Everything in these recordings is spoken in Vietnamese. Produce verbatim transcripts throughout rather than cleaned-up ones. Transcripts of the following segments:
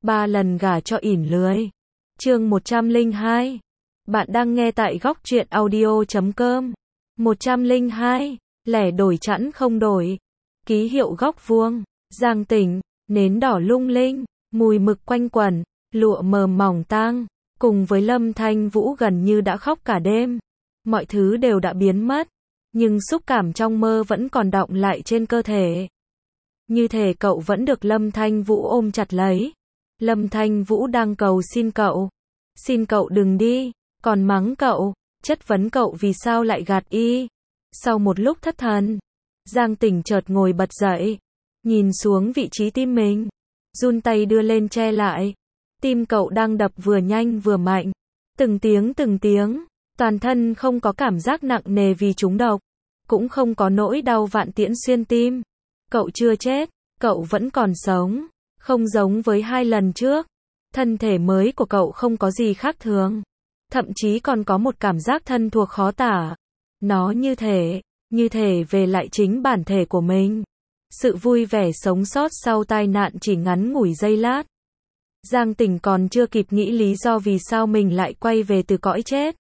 ba lần gả cho ỉn lười. Chương một trăm lẻ hai. Bạn đang nghe tại góc truyện audio chấm com. một trăm lẻ hai. Lẻ đổi chẵn không đổi. Ký hiệu góc vuông. Giang Tỉnh, nến đỏ lung linh, mùi mực quanh quẩn, lụa mờ mỏng tang, cùng với Lâm Thanh Vũ gần như đã khóc cả đêm. Mọi thứ đều đã biến mất, nhưng xúc cảm trong mơ vẫn còn đọng lại trên cơ thể. Như thể cậu vẫn được Lâm Thanh Vũ ôm chặt lấy. Lâm Thanh Vũ đang cầu xin cậu. Xin cậu đừng đi, còn mắng cậu, chất vấn cậu vì sao lại gạt y. Sau một lúc thất thần, Giang Tỉnh chợt ngồi bật dậy, nhìn xuống vị trí tim mình, run tay đưa lên che lại. Tim cậu đang đập vừa nhanh vừa mạnh, từng tiếng từng tiếng, toàn thân không có cảm giác nặng nề vì trúng độc, cũng không có nỗi đau vạn tiễn xuyên tim. Cậu chưa chết, cậu vẫn còn sống, không giống với hai lần trước. Thân thể mới của cậu không có gì khác thường, thậm chí còn có một cảm giác thân thuộc khó tả. Nó như thể, như thể về lại chính bản thể của mình. Sự vui vẻ sống sót sau tai nạn chỉ ngắn ngủi giây lát. Giang Tỉnh còn chưa kịp nghĩ lý do vì sao mình lại quay về từ cõi chết.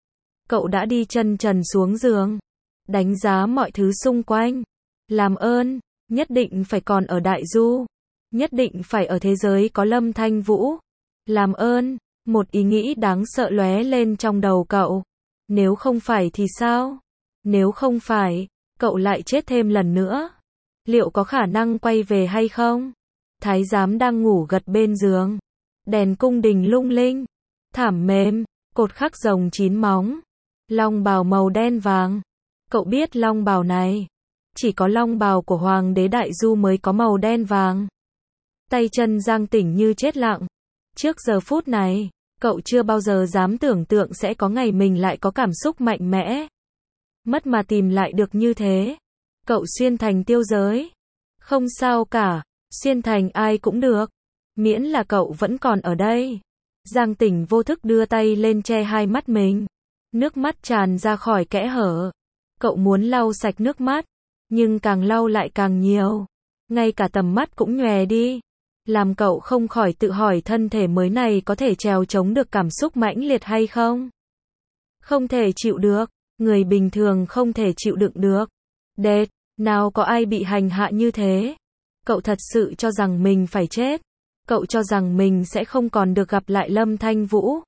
Cậu đã đi chân trần xuống giường, đánh giá mọi thứ xung quanh. Làm ơn, nhất định phải còn ở Đại Du. Nhất định phải ở thế giới có Lâm Thanh Vũ. Làm ơn, một ý nghĩ đáng sợ lóe lên trong đầu cậu. Nếu không phải thì sao? Nếu không phải, cậu lại chết thêm lần nữa. Liệu có khả năng quay về hay không? Thái giám đang ngủ gật bên giường. Đèn cung đình lung linh. Thảm mềm, cột khắc rồng chín móng. Long bào màu đen vàng. Cậu biết long bào này, chỉ có long bào của Hoàng đế Đại Du mới có màu đen vàng. Tay chân Giang Tỉnh như chết lặng. Trước giờ phút này, cậu chưa bao giờ dám tưởng tượng sẽ có ngày mình lại có cảm xúc mạnh mẽ. Mất mà tìm lại được như thế. Cậu xuyên thành tiêu giới. Không sao cả, xuyên thành ai cũng được. Miễn là cậu vẫn còn ở đây. Giang Tỉnh vô thức đưa tay lên che hai mắt mình. Nước mắt tràn ra khỏi kẽ hở. Cậu muốn lau sạch nước mắt, nhưng càng lau lại càng nhiều. Ngay cả tầm mắt cũng nhòe đi. Làm cậu không khỏi tự hỏi thân thể mới này có thể trèo chống được cảm xúc mãnh liệt hay không? Không thể chịu được. Người bình thường không thể chịu đựng được. Đệt, nào có ai bị hành hạ như thế? Cậu thật sự cho rằng mình phải chết. Cậu cho rằng mình sẽ không còn được gặp lại Lâm Thanh Vũ.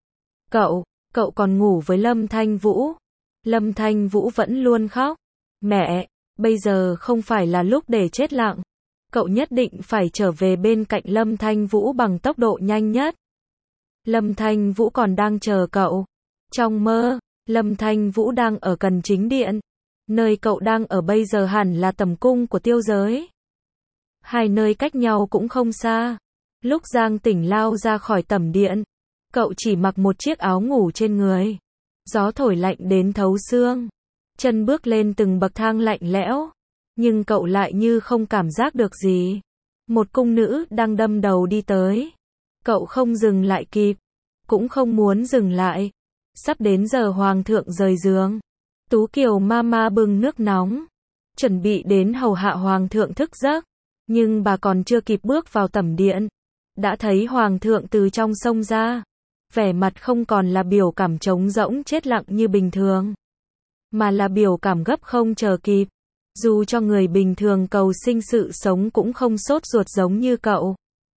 Cậu, cậu còn ngủ với Lâm Thanh Vũ. Lâm Thanh Vũ vẫn luôn khóc. Mẹ, bây giờ không phải là lúc để chết lặng. Cậu nhất định phải trở về bên cạnh Lâm Thanh Vũ bằng tốc độ nhanh nhất. Lâm Thanh Vũ còn đang chờ cậu. Trong mơ, Lâm Thanh Vũ đang ở Cần Chính Điện. Nơi cậu đang ở bây giờ hẳn là tầm cung của tiêu giới. Hai nơi cách nhau cũng không xa. Lúc Giang Tỉnh lao ra khỏi tẩm điện, cậu chỉ mặc một chiếc áo ngủ trên người. Gió thổi lạnh đến thấu xương. Chân bước lên từng bậc thang lạnh lẽo. Nhưng cậu lại như không cảm giác được gì. Một cung nữ đang đâm đầu đi tới. Cậu không dừng lại kịp. Cũng không muốn dừng lại. Sắp đến giờ hoàng thượng rời giường. Tú Kiều Mama bưng nước nóng, chuẩn bị đến hầu hạ hoàng thượng thức giấc. Nhưng bà còn chưa kịp bước vào tẩm điện, đã thấy hoàng thượng từ trong xông ra. Vẻ mặt không còn là biểu cảm trống rỗng chết lặng như bình thường, mà là biểu cảm gấp không chờ kịp. Dù cho người bình thường cầu sinh sự sống cũng không sốt ruột giống như cậu.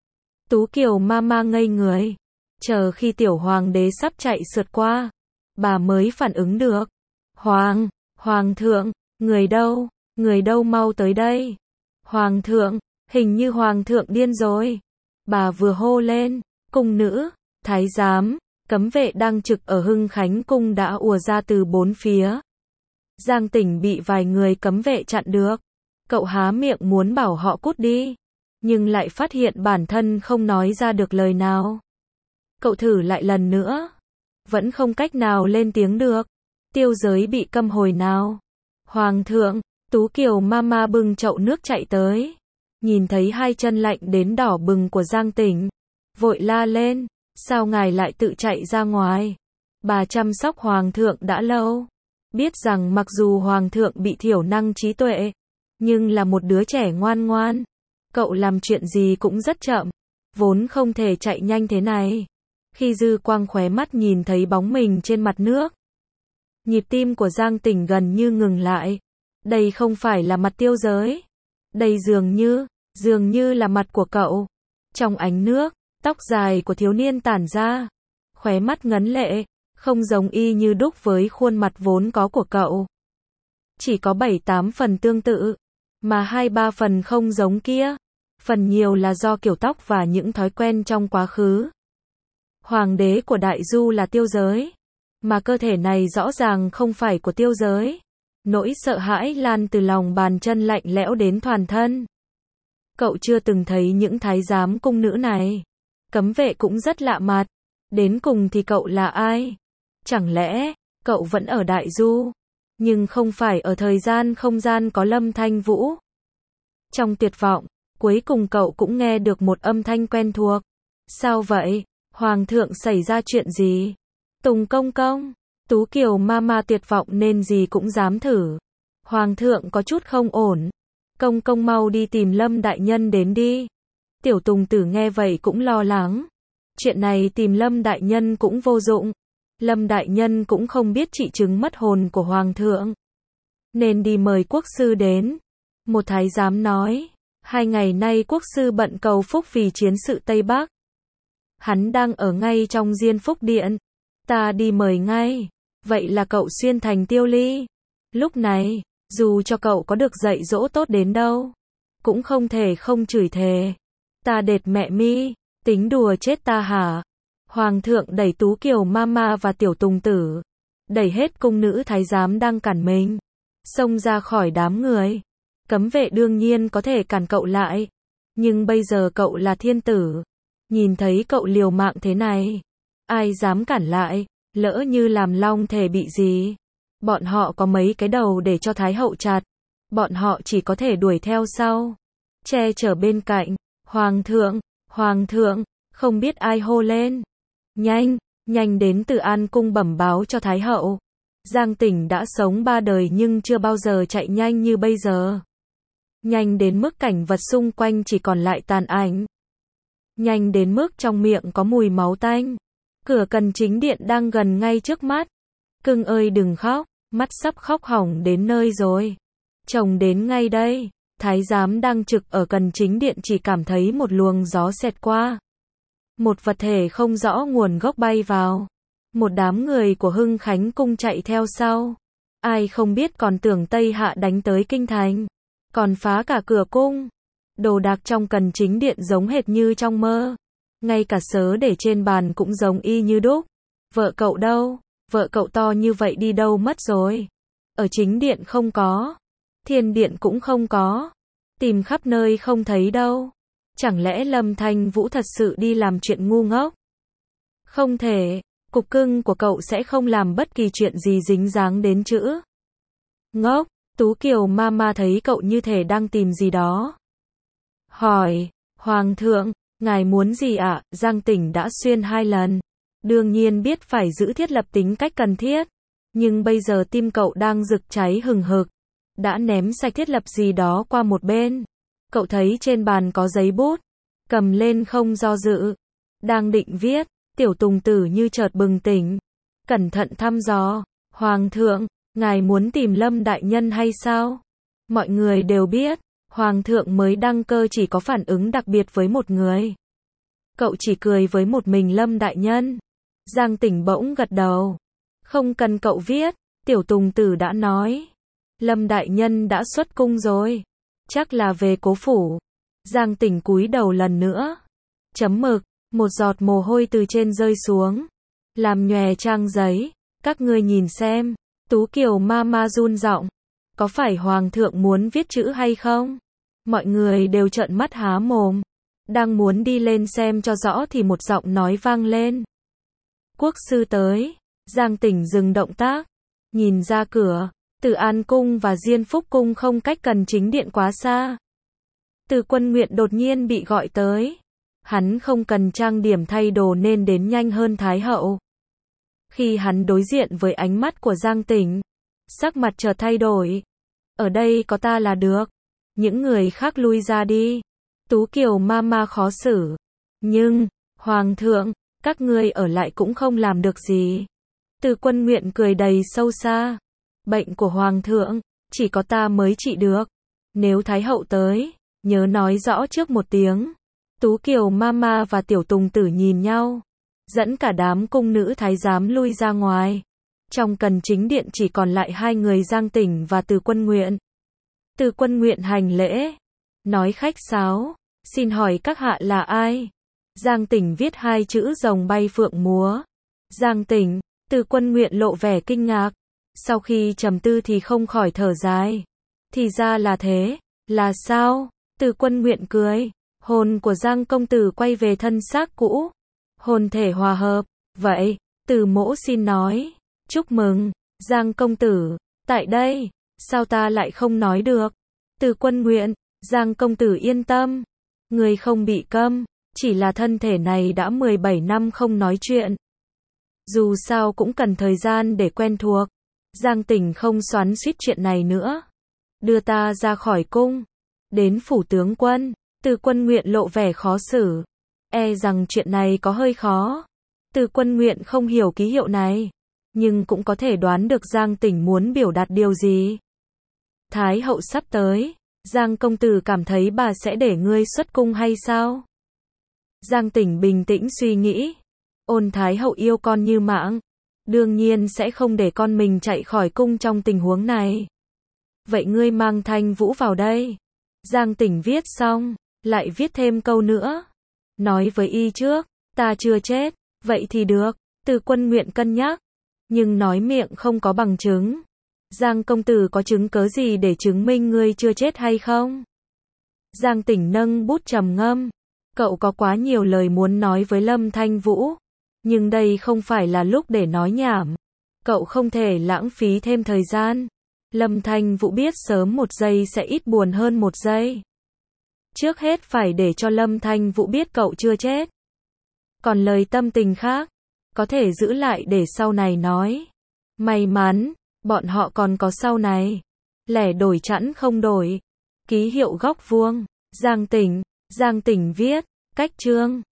Tú Kiều Mama ngây người. Chờ khi tiểu hoàng đế sắp chạy sượt qua, bà mới phản ứng được. Hoàng, hoàng thượng, người đâu, người đâu mau tới đây. Hoàng thượng, hình như hoàng thượng điên rồi. Bà vừa hô lên, cung nữ, thái giám, cấm vệ đang trực ở Hưng Khánh cung đã ùa ra từ bốn phía. Giang Tỉnh bị vài người cấm vệ chặn được. Cậu há miệng muốn bảo họ cút đi, nhưng lại phát hiện bản thân không nói ra được lời nào. Cậu thử lại lần nữa, vẫn không cách nào lên tiếng được. Tiêu giới bị câm hồi nào. Hoàng thượng, Tú Kiều Mama bưng chậu nước chạy tới. Nhìn thấy hai chân lạnh đến đỏ bừng của Giang Tỉnh, vội la lên, sao ngài lại tự chạy ra ngoài? Bà chăm sóc hoàng thượng đã lâu. Biết rằng mặc dù hoàng thượng bị thiểu năng trí tuệ, nhưng là một đứa trẻ ngoan ngoan. Cậu làm chuyện gì cũng rất chậm. vốn không thể chạy nhanh thế này. Khi dư quang khóe mắt nhìn thấy bóng mình trên mặt nước, nhịp tim của Giang Tỉnh gần như ngừng lại. Đây không phải là mặt Tiêu Giới. Đây dường như, dường như là mặt của cậu. Trong ánh nước, tóc dài của thiếu niên tản ra, khóe mắt ngấn lệ, không giống y như đúc với khuôn mặt vốn có của cậu. Chỉ có bảy tám phần tương tự, mà hai ba phần không giống kia. Phần nhiều là do kiểu tóc và những thói quen trong quá khứ. Hoàng đế của Đại Du là Tiêu Giới, mà cơ thể này rõ ràng không phải của Tiêu Giới. Nỗi sợ hãi lan từ lòng bàn chân lạnh lẽo đến toàn thân. Cậu chưa từng thấy những thái giám cung nữ này. Cấm vệ cũng rất lạ mặt. Đến cùng thì cậu là ai? Chẳng lẽ, cậu vẫn ở Đại Du, nhưng không phải ở thời gian không gian có Lâm Thanh Vũ? Trong tuyệt vọng, cuối cùng cậu cũng nghe được một âm thanh quen thuộc. Sao vậy? Hoàng thượng xảy ra chuyện gì? Tùng công công, Tú Kiều Mama tuyệt vọng nên gì cũng dám thử. Hoàng thượng có chút không ổn. Công công mau đi tìm Lâm đại nhân đến đi. Tiểu Tùng Tử nghe vậy cũng lo lắng. Chuyện này tìm Lâm đại nhân cũng vô dụng. Lâm đại nhân cũng không biết trị chứng mất hồn của Hoàng thượng, nên đi mời quốc sư đến. Một thái giám nói, hai ngày nay quốc sư bận cầu phúc vì chiến sự Tây Bắc. Hắn đang ở ngay trong Diên Phúc Điện. Ta đi mời ngay. Vậy là cậu xuyên thành Tiêu Ly. Lúc này, dù cho cậu có được dạy dỗ tốt đến đâu, cũng không thể không chửi thề. Ta đệt mẹ mi, tính đùa chết ta hả? Hoàng thượng đẩy Tú Kiều Mama và Tiểu Tùng Tử, đẩy hết cung nữ thái giám đang cản mình, xông ra khỏi đám người. Cấm vệ đương nhiên có thể cản cậu lại, nhưng bây giờ cậu là thiên tử. Nhìn thấy cậu liều mạng thế này, ai dám cản lại? Lỡ như làm long thể bị gì, bọn họ có mấy cái đầu để cho Thái hậu chặt. Bọn họ chỉ có thể đuổi theo sau, che chở bên cạnh. Hoàng thượng, Hoàng thượng, không biết ai hô lên. Nhanh, nhanh đến Từ An cung bẩm báo cho Thái hậu. Giang Tỉnh đã sống ba đời nhưng chưa bao giờ chạy nhanh như bây giờ. Nhanh đến mức cảnh vật xung quanh chỉ còn lại tàn ảnh. Nhanh đến mức trong miệng có mùi máu tanh. Cửa Cần Chính Điện đang gần ngay trước mắt. Cưng ơi đừng khóc, mắt sắp khóc hỏng đến nơi rồi. Chồng đến ngay đây. Thái giám đang trực ở Cần Chính Điện chỉ cảm thấy một luồng gió xẹt qua. Một vật thể không rõ nguồn gốc bay vào. Một đám người của Hưng Khánh cung chạy theo sau. Ai không biết còn tưởng Tây Hạ đánh tới kinh thành, còn phá cả cửa cung. Đồ đạc trong Cần Chính Điện giống hệt như trong mơ. Ngay cả sớ để trên bàn cũng giống y như đúc. Vợ cậu đâu? Vợ cậu to như vậy đi đâu mất rồi? Ở chính điện không có. Thiên điện cũng không có. Tìm khắp nơi không thấy đâu. Chẳng lẽ Lâm Thanh Vũ thật sự đi làm chuyện ngu ngốc? Không thể. Cục cưng của cậu sẽ không làm bất kỳ chuyện gì dính dáng đến chữ ngốc. Tú Kiều Mama thấy cậu như thể đang tìm gì đó. Hỏi, Hoàng thượng, ngài muốn gì ạ? À? Giang Tỉnh đã xuyên hai lần. Đương nhiên biết phải giữ thiết lập tính cách cần thiết. Nhưng bây giờ tim cậu đang rực cháy hừng hực. Đã ném sạch thiết lập gì đó qua một bên. Cậu thấy trên bàn có giấy bút. Cầm lên không do dự. Đang định viết. Tiểu Tùng Tử như chợt bừng tỉnh. Cẩn thận thăm dò. Hoàng thượng, ngài muốn tìm Lâm đại nhân hay sao? Mọi người đều biết. Hoàng thượng mới đăng cơ chỉ có phản ứng đặc biệt với một người. Cậu chỉ cười với một mình Lâm đại nhân. Giang Tỉnh bỗng gật đầu. Không cần cậu viết. Tiểu Tùng Tử đã nói. Lâm đại nhân đã xuất cung rồi. Chắc là về cố phủ. Giang Tỉnh cúi đầu lần nữa. Chấm mực. Một giọt mồ hôi từ trên rơi xuống. Làm nhòe trang giấy. Các ngươi nhìn xem. Tú Kiều Mama run giọng. Có phải Hoàng thượng muốn viết chữ hay không? Mọi người đều trợn mắt há mồm. Đang muốn đi lên xem cho rõ thì một giọng nói vang lên. Quốc sư tới. Giang Tỉnh dừng động tác. Nhìn ra cửa. Từ An cung và Diên Phúc cung không cách Cần Chính Điện quá xa. Từ Quân Nguyện đột nhiên bị gọi tới. Hắn không cần trang điểm thay đồ nên đến nhanh hơn Thái hậu. Khi hắn đối diện với ánh mắt của Giang Tỉnh, sắc mặt chợt thay đổi. Ở đây có ta là được. Những người khác lui ra đi. Tú Kiều Mama khó xử. Nhưng, Hoàng thượng, các ngươi ở lại cũng không làm được gì. Từ Quân Nguyện cười đầy sâu xa. Bệnh của Hoàng thượng, chỉ có ta mới trị được. Nếu Thái hậu tới, nhớ nói rõ trước một tiếng. Tú Kiều Mama và Tiểu Tùng Tử nhìn nhau, dẫn cả đám cung nữ thái giám lui ra ngoài. Trong cần chính điện chỉ còn lại hai người Giang Tỉnh và Từ Quân Nguyện. Từ Quân Nguyện hành lễ, nói khách sáo, xin hỏi các hạ là ai? Giang Tỉnh viết hai chữ rồng bay phượng múa. Giang Tỉnh, Từ Quân Nguyện lộ vẻ kinh ngạc. Sau khi trầm tư thì không khỏi thở dài. Thì ra là thế, là sao? Từ Quân Nguyện cười, hồn của Giang công tử quay về thân xác cũ. Hồn thể hòa hợp, vậy, Từ mỗ xin nói, chúc mừng, Giang công tử, tại đây, sao ta lại không nói được? Từ Quân Nguyện, Giang công tử yên tâm, người không bị câm, chỉ là thân thể này đã mười bảy năm không nói chuyện. Dù sao cũng cần thời gian để quen thuộc. Giang Tỉnh không xoắn xuýt chuyện này nữa. Đưa ta ra khỏi cung, đến phủ tướng quân. Từ Quân Nguyện lộ vẻ khó xử. E rằng chuyện này có hơi khó. Từ Quân Nguyện không hiểu ký hiệu này, nhưng cũng có thể đoán được Giang Tỉnh muốn biểu đạt điều gì. Thái hậu sắp tới, Giang công tử cảm thấy bà sẽ để ngươi xuất cung hay sao? Giang Tỉnh bình tĩnh suy nghĩ. Ôn Thái hậu yêu con như mạng, đương nhiên sẽ không để con mình chạy khỏi cung trong tình huống này. Vậy ngươi mang Thanh Vũ vào đây. Giang Tỉnh viết xong, lại viết thêm câu nữa. Nói với y trước, ta chưa chết, vậy thì được. Từ Quân Nguyện cân nhắc, nhưng nói miệng không có bằng chứng. Giang công tử có chứng cớ gì để chứng minh ngươi chưa chết hay không? Giang Tỉnh nâng bút trầm ngâm. Cậu có quá nhiều lời muốn nói với Lâm Thanh Vũ, nhưng đây không phải là lúc để nói nhảm. Cậu không thể lãng phí thêm thời gian. Lâm Thanh Vũ biết sớm một giây sẽ ít buồn hơn một giây. Trước hết phải để cho Lâm Thanh Vũ biết cậu chưa chết. Còn lời tâm tình khác, có thể giữ lại để sau này nói. May mắn, bọn họ còn có sau này. Lẻ đổi chẵn không đổi. Ký hiệu góc vuông. Giang Tỉnh, Giang Tỉnh viết, cách chương.